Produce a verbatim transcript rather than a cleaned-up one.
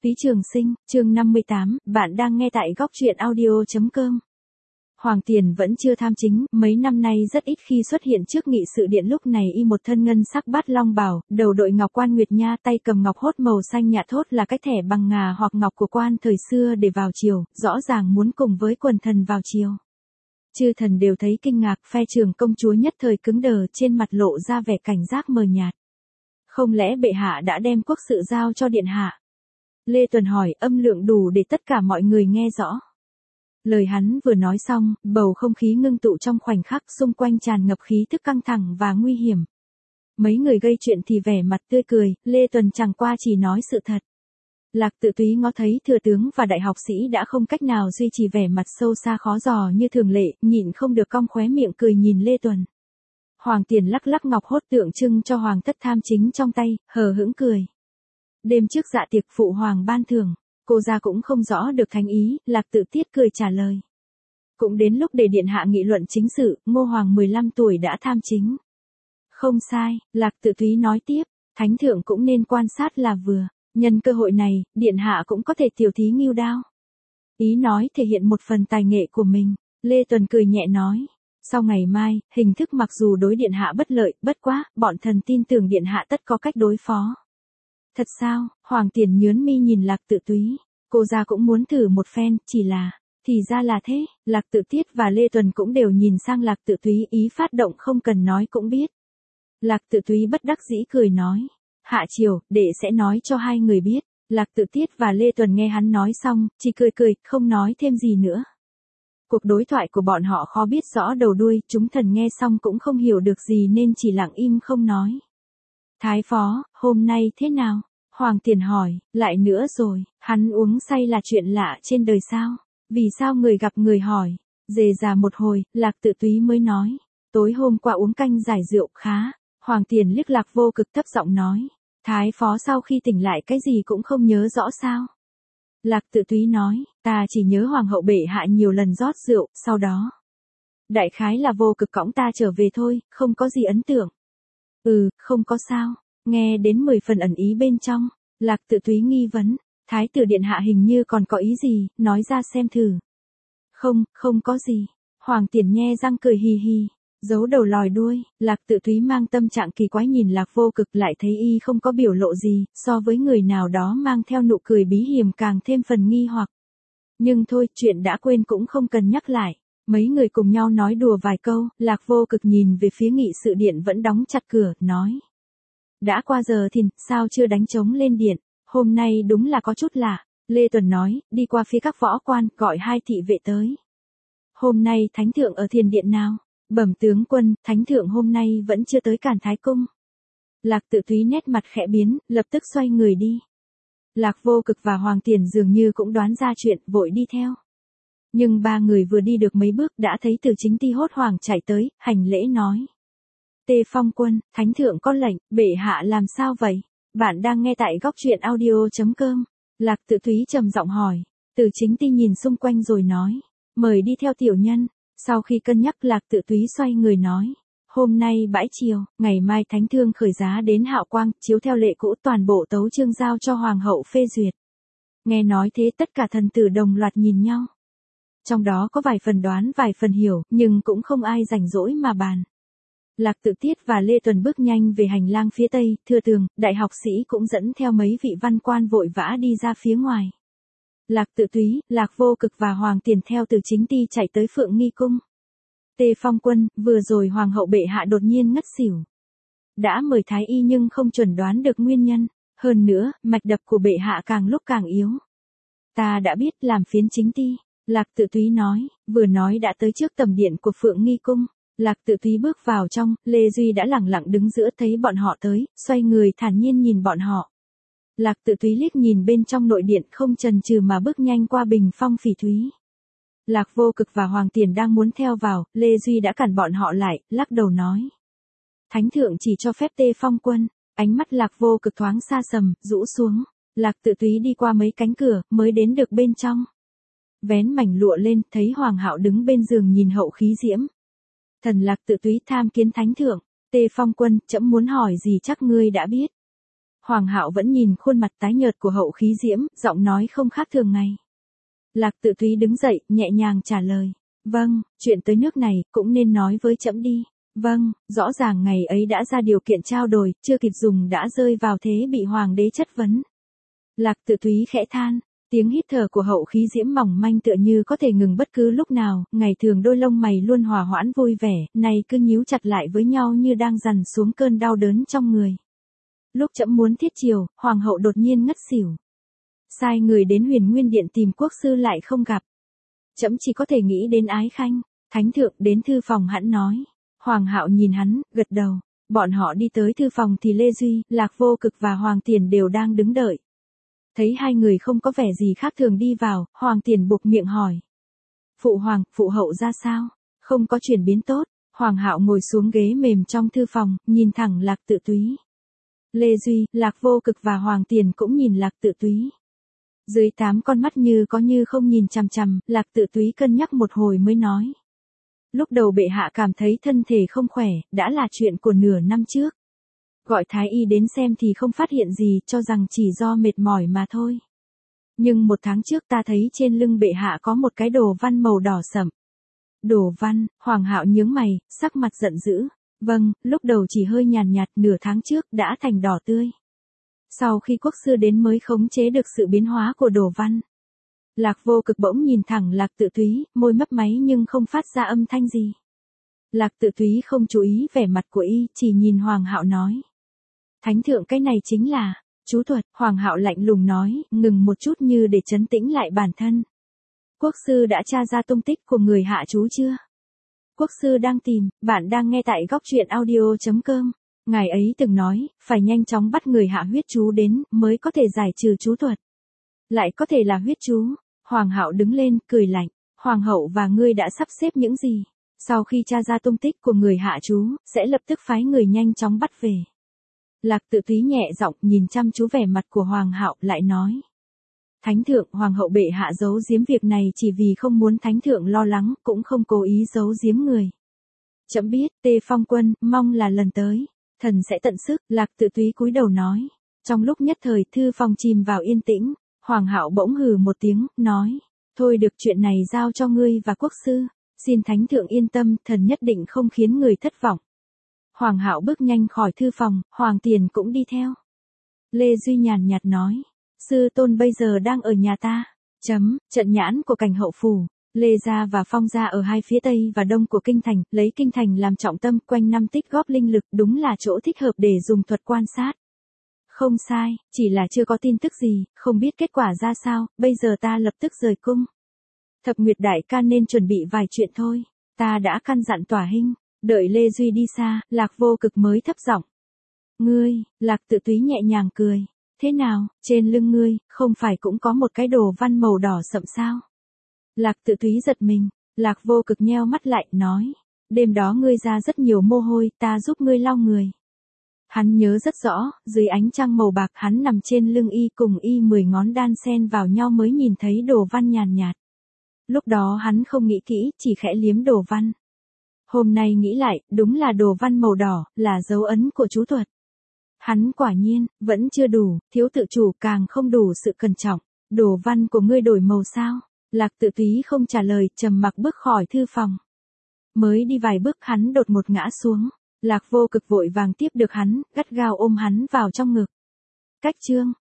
Phí Trường Sinh, chương năm mươi tám, bạn đang nghe tại góc truyện audio chấm com. Hoàng Tiền vẫn chưa tham chính, mấy năm nay rất ít khi xuất hiện trước nghị sự điện, lúc này y một thân ngân sắc bát long bào, đầu đội ngọc quan nguyệt nha, tay cầm ngọc hốt màu xanh nhạt, hốt là cái thẻ bằng ngà hoặc ngọc của quan thời xưa để vào triều, rõ ràng muốn cùng với quần thần vào triều. Chư thần đều thấy kinh ngạc, phe Trường công chúa nhất thời cứng đờ, trên mặt lộ ra vẻ cảnh giác mờ nhạt. Không lẽ bệ hạ đã đem quốc sự giao cho điện hạ? Lê Tuần hỏi, âm lượng đủ để tất cả mọi người nghe rõ. Lời hắn vừa nói xong, bầu không khí ngưng tụ trong khoảnh khắc, xung quanh tràn ngập khí tức căng thẳng và nguy hiểm. Mấy người gây chuyện thì vẻ mặt tươi cười, Lê Tuần chẳng qua chỉ nói sự thật. Lạc Tự Túy ngó thấy thừa tướng và đại học sĩ đã không cách nào duy trì vẻ mặt sâu xa khó dò như thường lệ, nhịn không được cong khóe miệng cười nhìn Lê Tuần. Hoàng Tiền lắc lắc ngọc hốt tượng trưng cho hoàng thất tham chính trong tay, hờ hững cười. Đêm trước dạ tiệc phụ hoàng ban thưởng, cô ra cũng không rõ được thánh ý, Lạc Tự Tiết cười trả lời. Cũng đến lúc để điện hạ nghị luận chính sự, Ngô Hoàng mười lăm tuổi đã tham chính. Không sai, Lạc Tự Túy nói tiếp, thánh thượng cũng nên quan sát là vừa, nhân cơ hội này, điện hạ cũng có thể tiểu thí nghêu đao. Ý nói thể hiện một phần tài nghệ của mình, Lê Tuần cười nhẹ nói. Sau ngày mai, hình thức mặc dù đối điện hạ bất lợi, bất quá, bọn thần tin tưởng điện hạ tất có cách đối phó. Thật sao? Hoàng Tiền nhớn mi nhìn Lạc Tự Túy. Cô ra cũng muốn thử một phen, chỉ là, thì ra là thế, Lạc Tự Tiết và Lê Tuần cũng đều nhìn sang Lạc Tự Túy, ý phát động không cần nói cũng biết. Lạc Tự Túy bất đắc dĩ cười nói, hạ triều, đệ sẽ nói cho hai người biết. Lạc Tự Tiết và Lê Tuần nghe hắn nói xong, chỉ cười cười, không nói thêm gì nữa. Cuộc đối thoại của bọn họ khó biết rõ đầu đuôi, chúng thần nghe xong cũng không hiểu được gì nên chỉ lặng im không nói. Thái phó, hôm nay thế nào? Hoàng Tiền hỏi, lại nữa rồi, hắn uống say là chuyện lạ trên đời sao? Vì sao người gặp người hỏi? Dề già một hồi, Lạc Tự Túy mới nói, tối hôm qua uống canh giải rượu khá. Hoàng Tiền liếc Lạc Vô Cực thấp giọng nói, Thái phó sau khi tỉnh lại cái gì cũng không nhớ rõ sao? Lạc Tự Túy nói, ta chỉ nhớ hoàng hậu bệ hạ nhiều lần rót rượu, sau đó. Đại khái là Vô Cực cõng ta trở về thôi, không có gì ấn tượng. Ừ, không có sao, nghe đến mười phần ẩn ý bên trong, Lạc Tự Túy nghi vấn, Thái tử điện hạ hình như còn có ý gì, nói ra xem thử. Không, không có gì, Hoàng Tiền nhe răng cười hì hì, giấu đầu lòi đuôi, Lạc Tự Túy mang tâm trạng kỳ quái nhìn Lạc Vô Cực lại thấy y không có biểu lộ gì, so với người nào đó mang theo nụ cười bí hiểm càng thêm phần nghi hoặc. Nhưng thôi, chuyện đã quên cũng không cần nhắc lại. Mấy người cùng nhau nói đùa vài câu, Lạc Vô Cực nhìn về phía nghị sự điện vẫn đóng chặt cửa, nói. Đã qua giờ thìn, sao chưa đánh trống lên điện, hôm nay đúng là có chút lạ. Lê Tuần nói, đi qua phía các võ quan, gọi hai thị vệ tới. Hôm nay thánh thượng ở thiền điện nào? Bẩm tướng quân, thánh thượng hôm nay vẫn chưa tới Càn Thái Cung. Lạc Tự Túy nét mặt khẽ biến, lập tức xoay người đi. Lạc Vô Cực và Hoàng Tiền dường như cũng đoán ra chuyện, vội đi theo. Nhưng ba người vừa đi được mấy bước đã thấy Từ Chính Ti hốt hoảng chạy tới, hành lễ nói. Tề Phong quân, thánh thượng có lệnh, bệ hạ làm sao vậy? Bạn đang nghe tại góc truyện audio chấm com. Lạc Tự Túy trầm giọng hỏi. Từ Chính Ti nhìn xung quanh rồi nói. Mời đi theo tiểu nhân. Sau khi cân nhắc Lạc Tự Túy xoay người nói. Hôm nay bãi chiều, ngày mai thánh thương khởi giá đến Hạo Quang, chiếu theo lệ cũ toàn bộ tấu chương giao cho hoàng hậu phê duyệt. Nghe nói thế tất cả thần tử đồng loạt nhìn nhau. Trong đó có vài phần đoán vài phần hiểu, nhưng cũng không ai rảnh rỗi mà bàn. Lạc Tự Tiết và Lê Tuần bước nhanh về hành lang phía tây, thừa tường, đại học sĩ cũng dẫn theo mấy vị văn quan vội vã đi ra phía ngoài. Lạc Tự Túy, Lạc Vô Cực và Hoàng Tiền theo Từ Chính Ti chạy tới Phượng Nghi Cung. Tề Phong quân, vừa rồi hoàng hậu bệ hạ đột nhiên ngất xỉu. Đã mời thái y nhưng không chuẩn đoán được nguyên nhân, hơn nữa, mạch đập của bệ hạ càng lúc càng yếu. Ta đã biết, làm phiến Chính Ti. Lạc Tự Túy nói, vừa nói đã tới trước tầm điện của Phượng Nghi Cung. Lạc Tự Túy bước vào trong, Lê Duy đã lẳng lặng đứng giữa thấy bọn họ tới, xoay người thản nhiên nhìn bọn họ. Lạc Tự Túy liếc nhìn bên trong nội điện không chần chừ mà bước nhanh qua bình phong phỉ thúy. Lạc Vô Cực và Hoàng Tiền đang muốn theo vào, Lê Duy đã cản bọn họ lại, lắc đầu nói. Thánh thượng chỉ cho phép Tề Phong quân, ánh mắt Lạc Vô Cực thoáng xa sầm, rũ xuống. Lạc Tự Túy đi qua mấy cánh cửa, mới đến được bên trong. Vén mảnh lụa lên, thấy Hoàng hậu đứng bên giường nhìn hậu khí diễm. Thần Lạc Tự Túy tham kiến thánh thượng, Tề Phong quân, trẫm muốn hỏi gì chắc ngươi đã biết. Hoàng Hạo vẫn nhìn khuôn mặt tái nhợt của Hậu Khí Diễm, giọng nói không khác thường ngày. Lạc Tự Túy đứng dậy, nhẹ nhàng trả lời. Vâng, chuyện tới nước này, cũng nên nói với trẫm đi. Vâng, rõ ràng ngày ấy đã ra điều kiện trao đổi, chưa kịp dùng đã rơi vào thế bị Hoàng đế chất vấn. Lạc Tự Túy khẽ than, tiếng hít thở của Hậu Khí Diễm mỏng manh tựa như có thể ngừng bất cứ lúc nào, ngày thường đôi lông mày luôn hòa hoãn vui vẻ, nay cứ nhíu chặt lại với nhau như đang dằn xuống cơn đau đớn trong người. Lúc trẫm muốn thiết chiều, Hoàng hậu đột nhiên ngất xỉu. Sai người đến Huyền Nguyên Điện tìm quốc sư lại không gặp. Trẫm chỉ có thể nghĩ đến Ái Khanh. Thánh thượng đến thư phòng hẵn nói. Hoàng Hạo nhìn hắn, gật đầu. Bọn họ đi tới thư phòng thì Lê Duy, Lạc Vô Cực và Hoàng Tiền đều đang đứng đợi. Thấy hai người không có vẻ gì khác thường đi vào, Hoàng Tiền buộc miệng hỏi. Phụ hoàng, phụ hậu ra sao? Không có chuyển biến tốt. Hoàng Hạo ngồi xuống ghế mềm trong thư phòng, nhìn thẳng Lạc Tự Túy. Lê Duy, Lạc Vô Cực và Hoàng Tiền cũng nhìn Lạc Tự Túy. Dưới tám con mắt như có như không nhìn chằm chằm, Lạc Tự Túy cân nhắc một hồi mới nói. Lúc đầu bệ hạ cảm thấy thân thể không khỏe, đã là chuyện của nửa năm trước. Gọi thái y đến xem thì không phát hiện gì, cho rằng chỉ do mệt mỏi mà thôi. Nhưng một tháng trước ta thấy trên lưng bệ hạ có một cái đồ văn màu đỏ sẫm. Đồ văn, Hoàng Hạo nhướng mày, sắc mặt giận dữ. Vâng, lúc đầu chỉ hơi nhàn nhạt, nửa tháng trước đã thành đỏ tươi. Sau khi quốc sư đến mới khống chế được sự biến hóa của đồ văn. Lạc Vô Cực bỗng nhìn thẳng Lạc Tự Túy, môi mấp máy nhưng không phát ra âm thanh gì. Lạc Tự Túy không chú ý vẻ mặt của y, chỉ nhìn Hoàng Hạo nói. Thánh thượng, cái này chính là chú thuật. Hoàng Hạo lạnh lùng nói, ngừng một chút như để trấn tĩnh lại bản thân. Quốc sư đã tra ra tung tích của người hạ chú chưa? Quốc sư đang tìm, bạn đang nghe tại góc truyện audio chấm com. Ngài ấy từng nói, phải nhanh chóng bắt người hạ huyết chú đến, mới có thể giải trừ chú thuật. Lại có thể là huyết chú. Hoàng Hạo đứng lên, cười lạnh. Hoàng hậu và ngươi đã sắp xếp những gì? Sau khi tra ra tung tích của người hạ chú, sẽ lập tức phái người nhanh chóng bắt về. Lạc Tự Túy nhẹ giọng nhìn chăm chú vẻ mặt của Hoàng Hạo, lại nói. Thánh thượng, Hoàng hậu bệ hạ giấu giếm việc này chỉ vì không muốn thánh thượng lo lắng, cũng không cố ý giấu giếm người. Trẫm biết, Tê Phong quân, mong là lần tới, thần sẽ tận sức. Lạc Tự Túy cúi đầu nói. Trong lúc nhất thời thư phòng chìm vào yên tĩnh, Hoàng Hạo bỗng hừ một tiếng, nói. Thôi được, chuyện này giao cho ngươi và quốc sư. Xin thánh thượng yên tâm, thần nhất định không khiến người thất vọng. Hoàng Hạo bước nhanh khỏi thư phòng, Hoàng Tiền cũng đi theo. Lê Duy nhàn nhạt nói. Sư tôn bây giờ đang ở nhà ta. Chấm, trận nhãn của Cảnh Hậu phủ. Lê gia và Phong gia ở hai phía tây và đông của kinh thành, lấy kinh thành làm trọng tâm, quanh năm tích góp linh lực, đúng là chỗ thích hợp để dùng thuật quan sát. Không sai, chỉ là chưa có tin tức gì, không biết kết quả ra sao, bây giờ ta lập tức rời cung. Thập Nguyệt đại ca nên chuẩn bị vài chuyện thôi, ta đã căn dặn Tỏa Hinh. Đợi Lê Duy đi xa, Lạc Vô Cực mới thấp giọng. Ngươi, Lạc Tự Túy nhẹ nhàng cười. Thế nào, trên lưng ngươi, không phải cũng có một cái đồ văn màu đỏ sậm sao? Lạc Tự Túy giật mình, Lạc Vô Cực nheo mắt lại, nói. Đêm đó ngươi ra rất nhiều mồ hôi, ta giúp ngươi lau người. Hắn nhớ rất rõ, dưới ánh trăng màu bạc hắn nằm trên lưng y cùng y mười ngón đan xen vào nhau mới nhìn thấy đồ văn nhàn nhạt. Lúc đó hắn không nghĩ kỹ, chỉ khẽ liếm đồ văn. Hôm nay nghĩ lại, đúng là đồ văn màu đỏ, là dấu ấn của chú thuật. Hắn quả nhiên, vẫn chưa đủ, thiếu tự chủ, càng không đủ sự cẩn trọng. Đồ văn của ngươi đổi màu sao? Lạc Tự Túy không trả lời, trầm mặc bước khỏi thư phòng. Mới đi vài bước hắn đột ngột ngã xuống. Lạc Vô Cực vội vàng tiếp được hắn, gắt gao ôm hắn vào trong ngực. Cách chương